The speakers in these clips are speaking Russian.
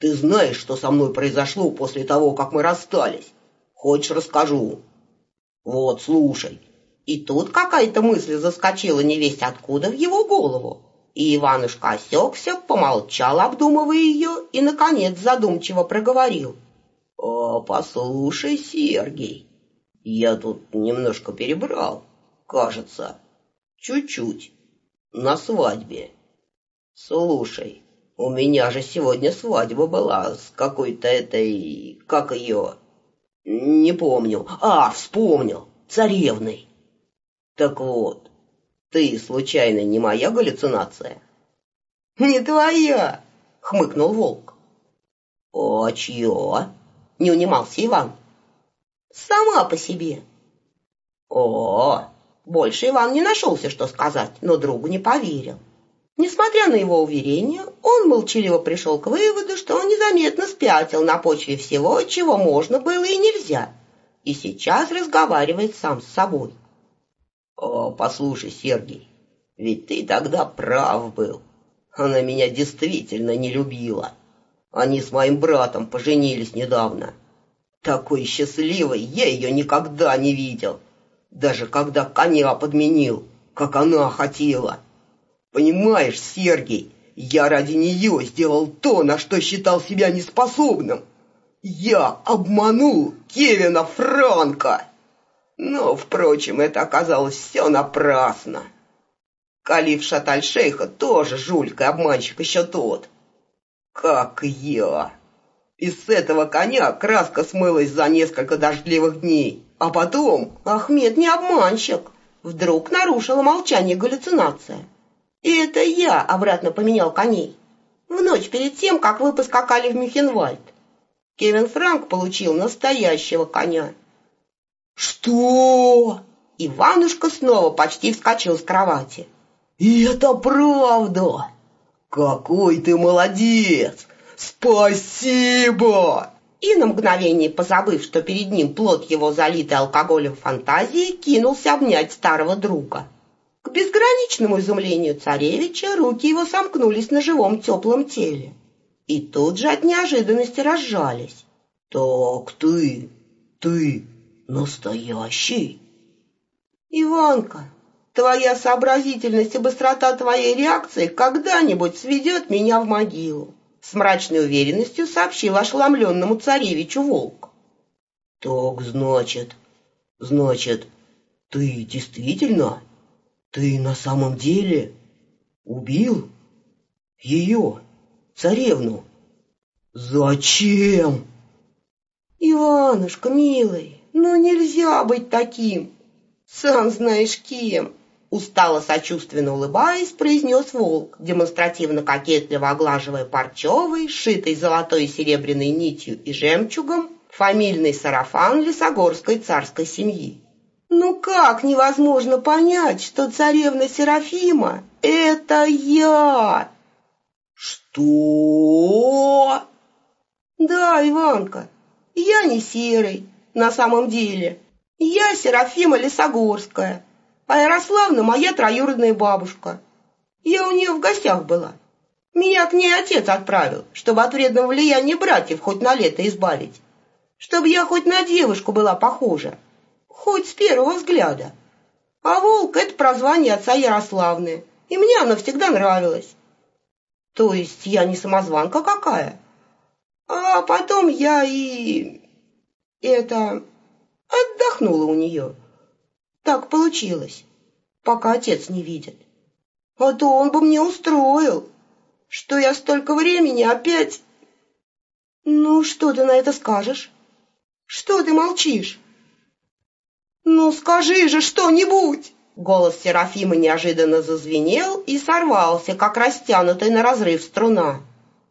Ты знаешь, что со мной произошло после того, как мы расстались? Хочешь, расскажу? Вот, слушай». И тут какая-то мысль заскочила невесть откуда в его голову. И Иванушка осекся, помолчал, обдумывая ее, и, наконец, задумчиво проговорил: «Послушай, Сергей, я тут немножко перебрал, кажется, чуть-чуть, на свадьбе. Слушай, у меня же сегодня свадьба была с какой-то этой, как ее, не помню, вспомнил, царевной. Так вот, ты, случайно, не моя галлюцинация?» «Не твоя», — хмыкнул волк. «А чья?» — не унимался Иван. «Сама по себе». Больше Иван не нашелся, что сказать, но другу не поверил. Несмотря на его уверение, он молчаливо пришел к выводу, что он незаметно спятил на почве всего, чего можно было и нельзя, и сейчас разговаривает сам с собой. «Послушай, Сергей, ведь ты тогда прав был. Она меня действительно не любила. Они с моим братом поженились недавно. Такой счастливой я ее никогда не видел, даже когда коня подменил, как она хотела. Понимаешь, Сергей, я ради нее сделал то, на что считал себя неспособным. Я обманул Кевина Франка. Но, впрочем, это оказалось все напрасно. Калиф Шат-аль-Шейха тоже жулик и обманщик еще тот, как и я. И с этого коня краска смылась за несколько дождливых дней. А потом Ахмед не обманщик. Вдруг нарушила молчание галлюцинация. И это я обратно поменял коней. В ночь перед тем, как вы поскакали в Мюхенвальд. Кевин Франк получил настоящего коня. «Что?» Иванушка снова почти вскочил с кровати. «И это правда? Какой ты молодец! Спасибо!» И на мгновение, позабыв, что перед ним плод его залитой алкоголем фантазии, кинулся обнять старого друга. К безграничному изумлению царевича руки его сомкнулись на живом теплом теле. И тут же от неожиданности разжались. «Так ты настоящий?» «Иванка, твоя сообразительность и быстрота твоей реакции когда-нибудь сведет меня в могилу», с мрачной уверенностью сообщил ошеломленному царевичу волк. «Так значит, ты действительно, ты на самом деле убил ее, царевну? Зачем?» «Иванушка, милый, ну нельзя быть таким. Сам знаешь кем», устало сочувственно улыбаясь, произнес волк, демонстративно кокетливо оглаживая парчевый, сшитый золотой и серебряной нитью и жемчугом, фамильный сарафан лесогорской царской семьи. «Ну как невозможно понять, что царевна Серафима — это я?» «Что?» «Да, Иванка, я не Серый, на самом деле. Я Серафима Лесогорская, а Ярославна моя троюродная бабушка. Я у нее в гостях была. Меня к ней отец отправил, чтобы от вредного влияния братьев хоть на лето избавить. Чтобы я хоть на девушку была похожа, хоть с первого взгляда. А волк — это прозвание отца Ярославны, и мне оно всегда нравилось. То есть я не самозванка какая. А потом я отдохнула у нее. Так получилось, пока отец не видит. А то он бы мне устроил, что я столько времени опять... Ну, что ты на это скажешь? Что ты молчишь? Ну, скажи же что-нибудь!» Голос Серафимы неожиданно зазвенел и сорвался, как растянутая на разрыв струна.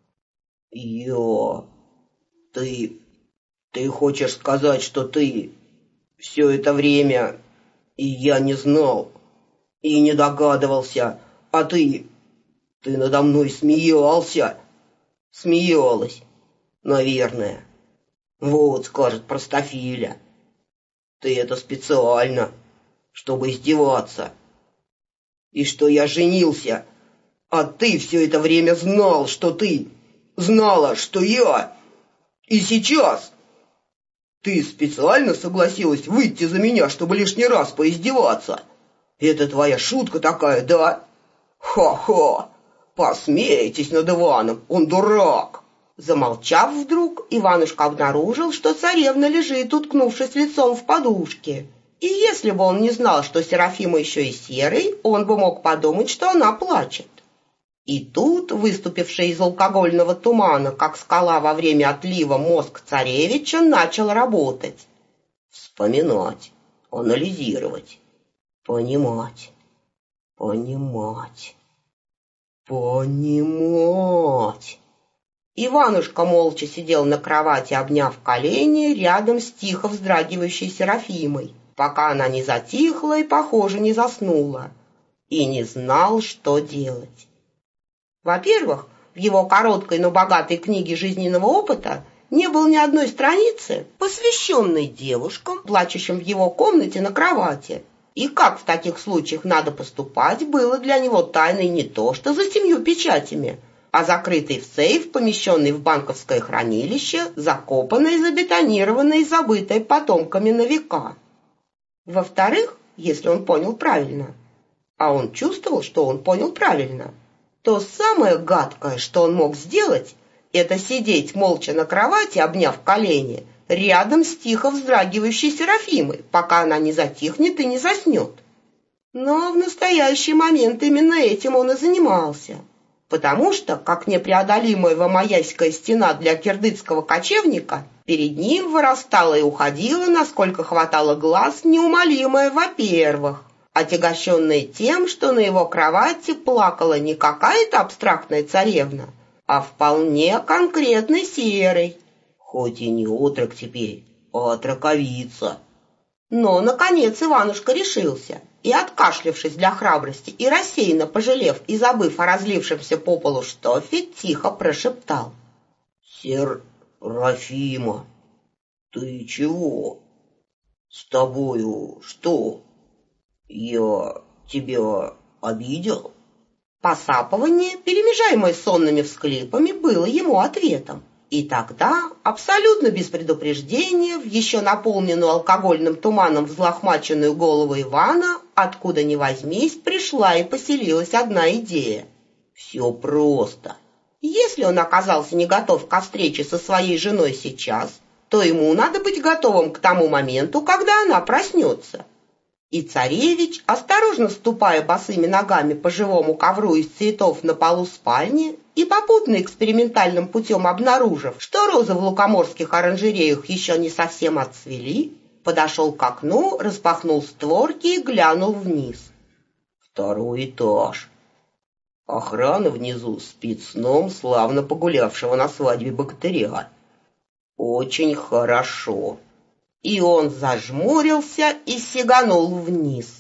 Ты хочешь сказать, что ты все это время, и я не знал, и не догадывался, а ты надо мной смеялся?» «Смеялась, наверное. Вот, скажет простофиля. Ты это специально, чтобы издеваться. И что я женился, а ты все это время знал, что ты знала, что я... И сейчас... Ты специально согласилась выйти за меня, чтобы лишний раз поиздеваться? Это твоя шутка такая, да? Ха-ха! Посмейтесь над Иваном, он дурак!» Замолчав вдруг, Иванушка обнаружил, что царевна лежит, уткнувшись лицом в подушке. И если бы он не знал, что Серафима еще и серый, он бы мог подумать, что она плачет. И тут, выступивший из алкогольного тумана, как скала во время отлива, мозг царевича начал работать. Вспоминать, анализировать, понимать, понимать, понимать. Иванушка молча сидел на кровати, обняв колени, рядом с тихо вздрагивающей Серафимой, пока она не затихла и, похоже, не заснула, и не знал, что делать. Во-первых, в его короткой, но богатой книге жизненного опыта не было ни одной страницы, посвященной девушкам, плачущим в его комнате на кровати. И как в таких случаях надо поступать, было для него тайной не то что за 7 печатями, а закрытый в сейф, помещенный в банковское хранилище, закопанный, забетонированный и забытый потомками на века. Во-вторых, если он понял правильно, а он чувствовал, что он понял правильно, то самое гадкое, что он мог сделать, это сидеть молча на кровати, обняв колени, рядом с тихо вздрагивающей Серафимой, пока она не затихнет и не заснет. Но в настоящий момент именно этим он и занимался, потому что, как непреодолимая вамаяйская стена для киргизского кочевника, перед ним вырастала и уходила, насколько хватало глаз, неумолимая, во-первых, отягощенная тем, что на его кровати плакала не какая-то абстрактная царевна, а вполне конкретный серый. Хоть и не отрок теперь, а отроковица. Но, наконец, Иванушка решился и, откашлявшись для храбрости и рассеянно пожалев и забыв о разлившемся по полу штофе, тихо прошептал: «Серафима, ты чего? С тобою что? Я тебя обидел?» Посапывание, перемежаемое сонными всхлипами, было ему ответом. И тогда, абсолютно без предупреждения, в еще наполненную алкогольным туманом взлохмаченную голову Ивана, откуда ни возьмись, пришла и поселилась одна идея. Все просто. Если он оказался не готов ко встрече со своей женой сейчас, то ему надо быть готовым к тому моменту, когда она проснется. И царевич, осторожно ступая босыми ногами по живому ковру из цветов на полу спальни и попутно экспериментальным путем обнаружив, что розы в лукоморских оранжереях еще не совсем отцвели, подошел к окну, распахнул створки и глянул вниз. 2 этаж. Охрана внизу спит сном славно погулявшего на свадьбе богатыря. Очень хорошо. И он зажмурился и сиганул вниз.